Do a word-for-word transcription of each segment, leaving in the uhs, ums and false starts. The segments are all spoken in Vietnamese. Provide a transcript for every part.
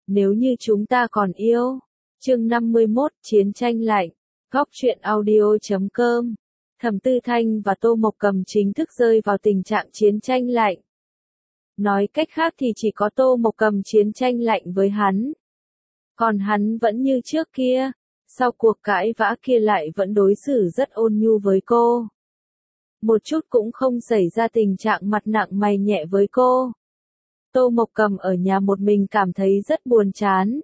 nếu như chúng ta còn yêu. Chương năm mươi mốt, Chiến tranh lạnh. Góc truyện audio chấm com. Thẩm Tư Thanh và Tô Mộc Cầm chính thức rơi vào tình trạng chiến tranh lạnh. Nói cách khác thì chỉ có Tô Mộc Cầm chiến tranh lạnh với hắn. Còn hắn vẫn như trước kia, sau cuộc cãi vã kia lại vẫn đối xử rất ôn nhu với cô. Một chút cũng không xảy ra tình trạng mặt nặng mày nhẹ với cô. Tô Mộc Cầm ở nhà một mình cảm thấy rất buồn chán.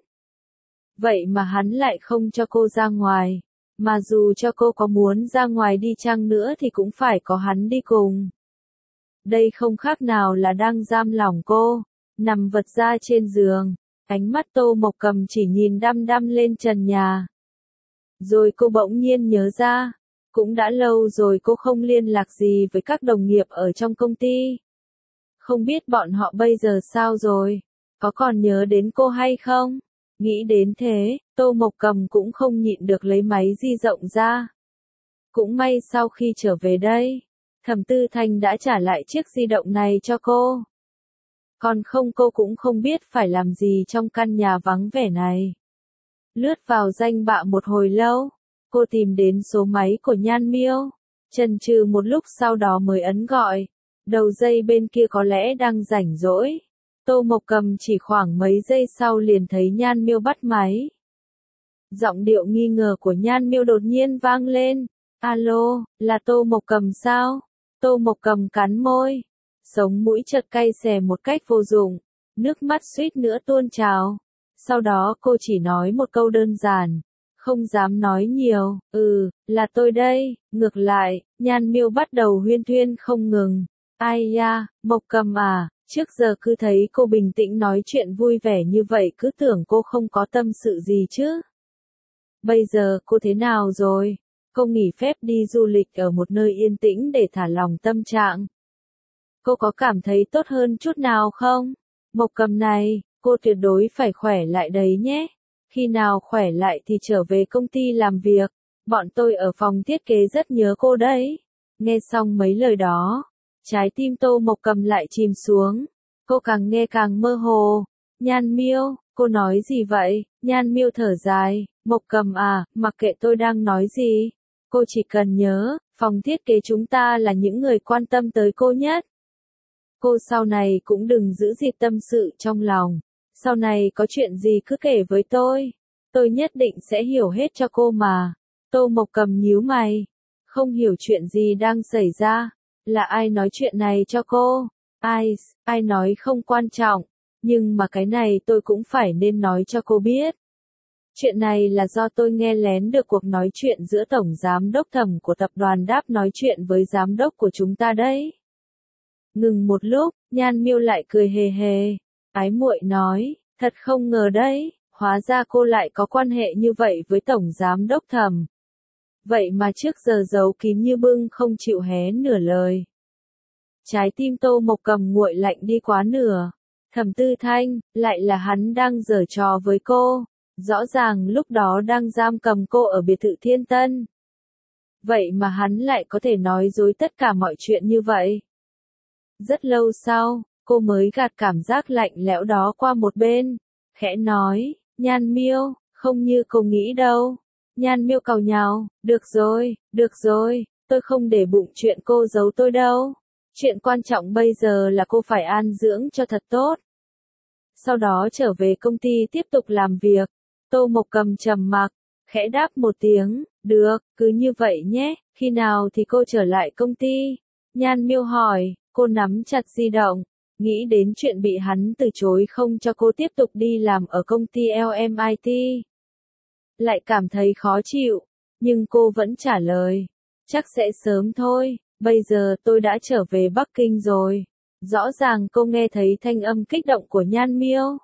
Vậy mà hắn lại không cho cô ra ngoài, mà dù cho cô có muốn ra ngoài đi chăng nữa thì cũng phải có hắn đi cùng. Đây không khác nào là đang giam lỏng cô, nằm vật ra trên giường, ánh mắt Tô Mộc Cầm chỉ nhìn đăm đăm lên trần nhà. Rồi cô bỗng nhiên nhớ ra, cũng đã lâu rồi cô không liên lạc gì với các đồng nghiệp ở trong công ty. Không biết bọn họ bây giờ sao rồi, có còn nhớ đến cô hay không? Nghĩ đến thế, Tô Mộc Cầm cũng không nhịn được lấy máy di động ra. Cũng may sau khi trở về đây, Thẩm Tư Thanh đã trả lại chiếc di động này cho cô. Còn không cô cũng không biết phải làm gì trong căn nhà vắng vẻ này. Lướt vào danh bạ một hồi lâu, cô tìm đến số máy của Nhan Miêu, chần chừ một lúc sau đó mới ấn gọi. Đầu dây bên kia có lẽ đang rảnh rỗi. Tô Mộc Cầm chỉ khoảng mấy giây sau liền thấy Nhan Miêu bắt máy. Giọng điệu nghi ngờ của Nhan Miêu đột nhiên vang lên. Alo, là Tô Mộc Cầm sao? Tô Mộc Cầm cắn môi, sống mũi chợt cay xè một cách vô dụng, nước mắt suýt nữa tuôn trào. Sau đó cô chỉ nói một câu đơn giản, không dám nói nhiều. Ừ, là tôi đây. Ngược lại, Nhan Miêu bắt đầu huyên thuyên không ngừng. Ai da, Mộc Cầm à, trước giờ cứ thấy cô bình tĩnh nói chuyện vui vẻ như vậy cứ tưởng cô không có tâm sự gì chứ. Bây giờ cô thế nào rồi? Cô nghỉ phép đi du lịch ở một nơi yên tĩnh để thả lỏng tâm trạng. Cô có cảm thấy tốt hơn chút nào không? Mộc Cầm này, cô tuyệt đối phải khỏe lại đấy nhé. Khi nào khỏe lại thì trở về công ty làm việc. Bọn tôi ở phòng thiết kế rất nhớ cô đấy. Nghe xong mấy lời đó, trái tim Tô Mộc Cầm lại chìm xuống. Cô càng nghe càng mơ hồ. Nhan Miêu, cô nói gì vậy? Nhan Miêu thở dài. Mộc Cầm à, mặc kệ tôi đang nói gì. Cô chỉ cần nhớ, phòng thiết kế chúng ta là những người quan tâm tới cô nhất. Cô sau này cũng đừng giữ gì tâm sự trong lòng. Sau này có chuyện gì cứ kể với tôi. Tôi nhất định sẽ hiểu hết cho cô mà. Tô Mộc Cầm nhíu mày. Không hiểu chuyện gì đang xảy ra. Là ai nói chuyện này cho cô? Ai, ai nói không quan trọng. Nhưng mà cái này tôi cũng phải nên nói cho cô biết. Chuyện này là do tôi nghe lén được cuộc nói chuyện giữa Tổng Giám đốc Thẩm của tập đoàn Đáp nói chuyện với Giám đốc của chúng ta đấy. Ngừng một lúc, Nhan Miêu lại cười hề hề. Ái muội nói, thật không ngờ đấy, hóa ra cô lại có quan hệ như vậy với Tổng Giám đốc Thẩm. Vậy mà trước giờ giấu kín như bưng không chịu hé nửa lời. Trái tim Tô Mộc Cầm nguội lạnh đi quá nửa. Thẩm Tư Thanh, lại là hắn đang giở trò với cô. Rõ ràng lúc đó đang giam cầm cô ở biệt thự Thiên Tân. Vậy mà hắn lại có thể nói dối tất cả mọi chuyện như vậy. Rất lâu sau, cô mới gạt cảm giác lạnh lẽo đó qua một bên. Khẽ nói, Nhan Miêu, không như cô nghĩ đâu. Nhan Miêu càu nhàu, được rồi, được rồi, tôi không để bụng chuyện cô giấu tôi đâu. Chuyện quan trọng bây giờ là cô phải an dưỡng cho thật tốt. Sau đó trở về công ty tiếp tục làm việc. Tô Mộc Cầm trầm mặc, khẽ đáp một tiếng, được, cứ như vậy nhé, khi nào thì cô trở lại công ty? Nhan Miêu hỏi, cô nắm chặt di động, nghĩ đến chuyện bị hắn từ chối không cho cô tiếp tục đi làm ở công ty lờ em i tê. Lại cảm thấy khó chịu, nhưng cô vẫn trả lời, chắc sẽ sớm thôi, bây giờ tôi đã trở về Bắc Kinh rồi. Rõ ràng cô nghe thấy thanh âm kích động của Nhan Miêu.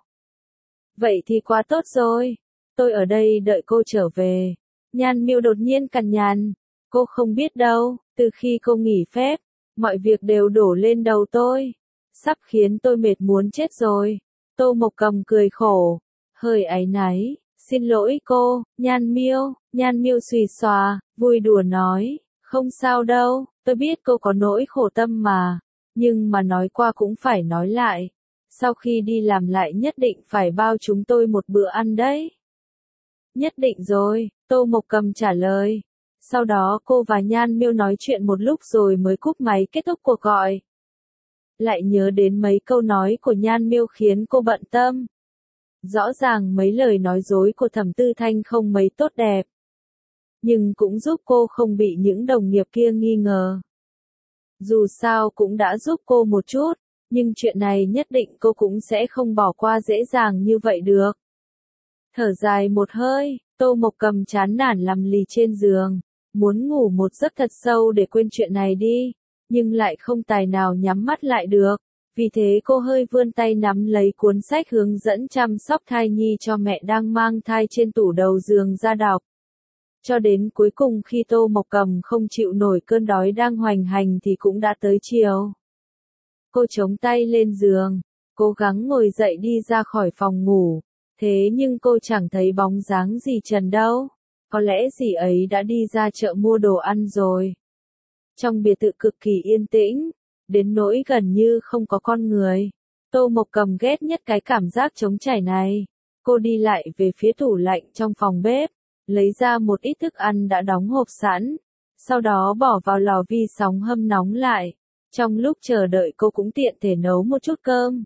Vậy thì quá tốt rồi. Tôi ở đây đợi cô trở về. Nhan Miêu đột nhiên cằn nhằn. Cô không biết đâu, từ khi cô nghỉ phép, mọi việc đều đổ lên đầu tôi. Sắp khiến tôi mệt muốn chết rồi. Tô Mộc Cầm cười khổ. Hơi áy náy. Xin lỗi cô, Nhan Miêu. Nhan Miêu xùy xòa, vui đùa nói. Không sao đâu, tôi biết cô có nỗi khổ tâm mà. Nhưng mà nói qua cũng phải nói lại. sau khi đi làm lại nhất định phải bao chúng tôi một bữa ăn đấy. Nhất định rồi, Tô Mộc Cầm trả lời. Sau đó cô và Nhan Miêu nói chuyện một lúc rồi mới cúp máy kết thúc cuộc gọi. Lại nhớ đến mấy câu nói của Nhan Miêu khiến cô bận tâm. Rõ ràng mấy lời nói dối của Thẩm Tư Thanh không mấy tốt đẹp. Nhưng cũng giúp cô không bị những đồng nghiệp kia nghi ngờ. Dù sao cũng đã giúp cô một chút, nhưng chuyện này nhất định cô cũng sẽ không bỏ qua dễ dàng như vậy được. Thở dài một hơi, Tô Mộc Cầm chán nản nằm lì trên giường, muốn ngủ một giấc thật sâu để quên chuyện này đi, nhưng lại không tài nào nhắm mắt lại được. Vì thế cô hơi vươn tay nắm lấy cuốn sách hướng dẫn chăm sóc thai nhi cho mẹ đang mang thai trên tủ đầu giường ra đọc. Cho đến cuối cùng khi Tô Mộc Cầm không chịu nổi cơn đói đang hoành hành thì cũng đã tới chiều. Cô chống tay lên giường, cố gắng ngồi dậy đi ra khỏi phòng ngủ, thế nhưng cô chẳng thấy bóng dáng dì Trần đâu, có lẽ dì ấy đã đi ra chợ mua đồ ăn rồi. Trong biệt thự cực kỳ yên tĩnh, đến nỗi gần như không có con người. Tô Mộc Cầm ghét nhất cái cảm giác trống trải này. Cô đi lại về phía tủ lạnh trong phòng bếp, lấy ra một ít thức ăn đã đóng hộp sẵn, sau đó bỏ vào lò vi sóng hâm nóng lại. Trong lúc chờ đợi cô cũng tiện thể nấu một chút cơm.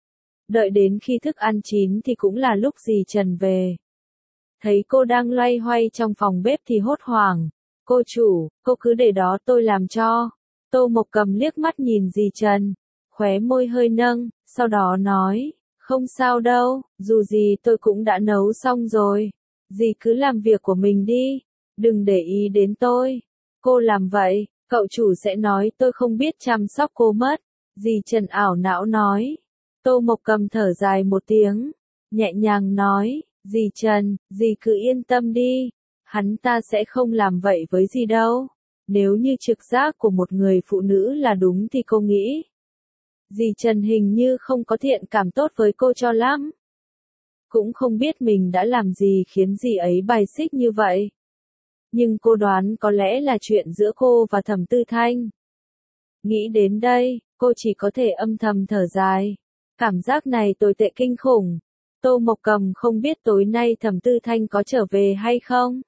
Đợi đến khi thức ăn chín thì cũng là lúc dì Trần về. Thấy cô đang loay hoay trong phòng bếp thì hốt hoảng. Cô chủ, cô cứ để đó tôi làm cho. Tô Mộc Cầm liếc mắt nhìn dì Trần, khóe môi hơi nâng, sau đó nói, không sao đâu, dù gì tôi cũng đã nấu xong rồi. Dì cứ làm việc của mình đi, đừng để ý đến tôi. Cô làm vậy, cậu chủ sẽ nói tôi không biết chăm sóc cô mất. Dì Trần ảo não nói. Tô Mộc Cầm thở dài một tiếng, nhẹ nhàng nói, dì Trần, dì cứ yên tâm đi, hắn ta sẽ không làm vậy với dì đâu. Nếu như trực giác của một người phụ nữ là đúng thì cô nghĩ, dì Trần hình như không có thiện cảm tốt với cô cho lắm. Cũng không biết mình đã làm gì khiến dì ấy bài xích như vậy. Nhưng cô đoán có lẽ là chuyện giữa cô và Thẩm Tư Thanh. Nghĩ đến đây, cô chỉ có thể âm thầm thở dài. Cảm giác này tồi tệ kinh khủng. Tô Mộc Cầm không biết tối nay Thẩm Tư Thanh có trở về hay không.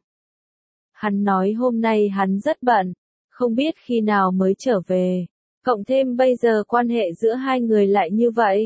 Hắn nói hôm nay hắn rất bận, không biết khi nào mới trở về. Cộng thêm bây giờ quan hệ giữa hai người lại như vậy.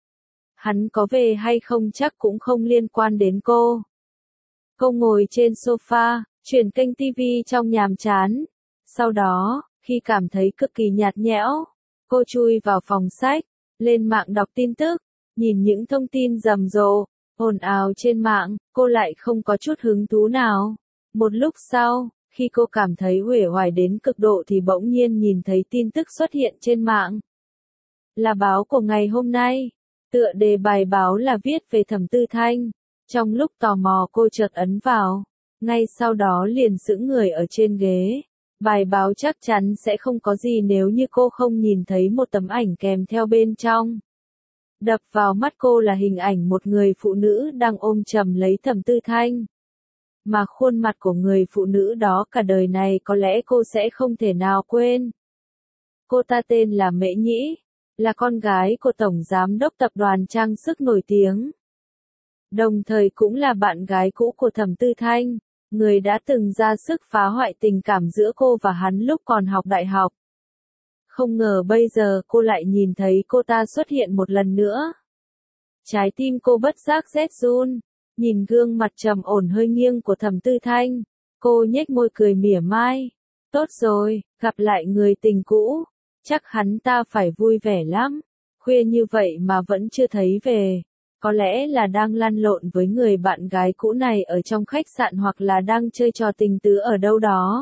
Hắn có về hay không chắc cũng không liên quan đến cô. Cô ngồi trên sofa, chuyển kênh tivi trong nhàm chán. Sau đó, khi cảm thấy cực kỳ nhạt nhẽo, cô chui vào phòng sách, lên mạng đọc tin tức, nhìn những thông tin rầm rộ, ồn ào trên mạng, cô lại không có chút hứng thú nào. Một lúc sau, khi cô cảm thấy uể oải đến cực độ thì bỗng nhiên nhìn thấy tin tức xuất hiện trên mạng. Là báo của ngày hôm nay. Tựa đề bài báo là viết về Thẩm Tư Thanh. Trong lúc tò mò cô chợt ấn vào. Ngay sau đó liền sững người ở trên ghế. Bài báo chắc chắn sẽ không có gì nếu như cô không nhìn thấy một tấm ảnh kèm theo bên trong. Đập vào mắt cô là hình ảnh một người phụ nữ đang ôm chầm lấy Thẩm Tư Thanh. Mà khuôn mặt của người phụ nữ đó cả đời này có lẽ cô sẽ không thể nào quên. Cô ta tên là Mễ Nhĩ, là con gái của Tổng Giám đốc tập đoàn trang sức nổi tiếng. Đồng thời cũng là bạn gái cũ của Thẩm Tư Thanh, người đã từng ra sức phá hoại tình cảm giữa cô và hắn lúc còn học đại học. Không ngờ bây giờ cô lại nhìn thấy cô ta xuất hiện một lần nữa. Trái tim cô bất giác rét run, nhìn gương mặt trầm ổn hơi nghiêng của Thẩm Tư Thanh, cô nhếch môi cười mỉa mai. Tốt rồi, gặp lại người tình cũ, chắc hắn ta phải vui vẻ lắm, khuya như vậy mà vẫn chưa thấy về. Có lẽ là đang lăn lộn với người bạn gái cũ này ở trong khách sạn hoặc là đang chơi trò tình tứ ở đâu đó.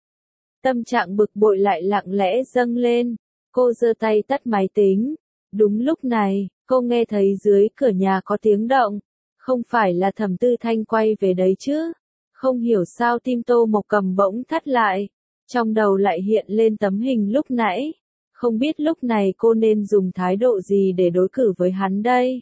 Tâm trạng bực bội lại lặng lẽ dâng lên, cô giơ tay tắt máy tính. Đúng lúc này, cô nghe thấy dưới cửa nhà có tiếng động, không phải là Thẩm Tư Thanh quay về đấy chứ. Không hiểu sao tim Tô Mộc Cầm bỗng thắt lại, trong đầu lại hiện lên tấm hình lúc nãy. Không biết lúc này cô nên dùng thái độ gì để đối xử với hắn đây.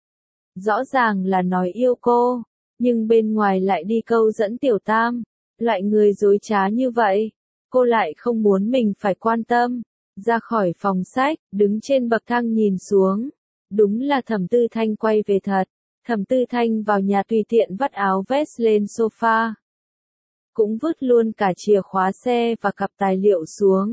Rõ ràng là nói yêu cô, nhưng bên ngoài lại đi câu dẫn tiểu tam. Loại người dối trá như vậy, cô lại không muốn mình phải quan tâm. Ra khỏi phòng sách, đứng trên bậc thang nhìn xuống, Đúng là Thẩm Tư Thanh quay về thật. Thẩm Tư Thanh vào nhà tùy tiện vắt áo vest lên sofa. Cũng vứt luôn cả chìa khóa xe và cặp tài liệu xuống.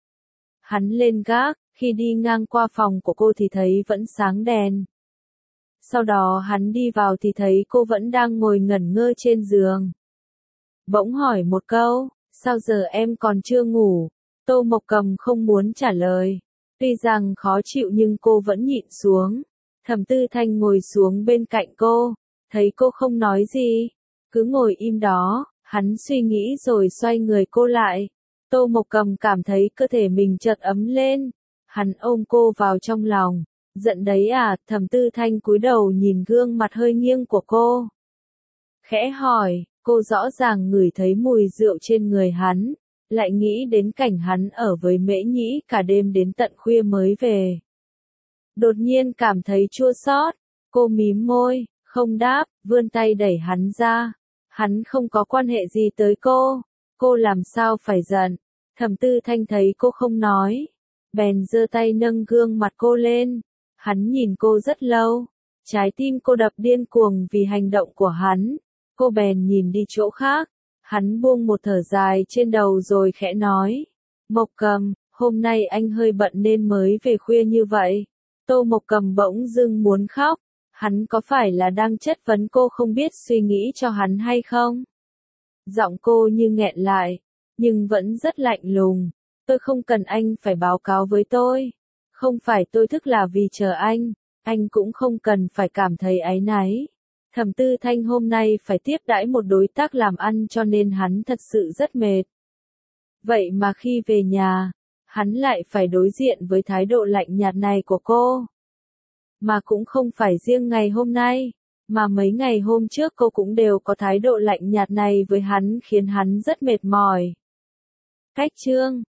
Hắn lên gác, khi đi ngang qua phòng của cô thì thấy vẫn sáng đèn. Sau đó hắn đi vào thì thấy cô vẫn đang ngồi ngẩn ngơ trên giường. Bỗng hỏi một câu, sao giờ em còn chưa ngủ? Tô Mộc Cầm không muốn trả lời. Tuy rằng khó chịu nhưng cô vẫn nhịn xuống. Thẩm Tư Thanh ngồi xuống bên cạnh cô, thấy cô không nói gì, cứ ngồi im đó, hắn suy nghĩ rồi xoay người cô lại. Tô Mộc Cầm cảm thấy cơ thể mình chợt ấm lên, hắn ôm cô vào trong lòng. Giận đấy à? Thẩm Tư Thanh cúi đầu nhìn gương mặt hơi nghiêng của cô. Khẽ hỏi, cô rõ ràng ngửi thấy mùi rượu trên người hắn, lại nghĩ đến cảnh hắn ở với Mễ Nhĩ cả đêm đến tận khuya mới về. Đột nhiên cảm thấy chua xót, cô mím môi, không đáp, vươn tay đẩy hắn ra. Hắn không có quan hệ gì tới cô, cô làm sao phải giận. Thẩm Tư Thanh thấy cô không nói, bèn giơ tay nâng gương mặt cô lên. Hắn nhìn cô rất lâu, trái tim cô đập điên cuồng vì hành động của hắn. Cô bèn nhìn đi chỗ khác, hắn buông một thở dài trên đầu rồi khẽ nói. Mộc Cầm, hôm nay anh hơi bận nên mới về khuya như vậy. Tô Mộc Cầm bỗng dưng muốn khóc, hắn có phải là đang chất vấn cô không biết suy nghĩ cho hắn hay không? Giọng cô như nghẹn lại, nhưng vẫn rất lạnh lùng. Tôi không cần anh phải báo cáo với tôi. Không phải tôi thức là vì chờ anh, anh cũng không cần phải cảm thấy áy náy. Thẩm Tư Thanh hôm nay phải tiếp đãi một đối tác làm ăn cho nên hắn thật sự rất mệt. Vậy mà khi về nhà, hắn lại phải đối diện với thái độ lạnh nhạt này của cô. Mà cũng không phải riêng ngày hôm nay, mà mấy ngày hôm trước cô cũng đều có thái độ lạnh nhạt này với hắn khiến hắn rất mệt mỏi. Cách chương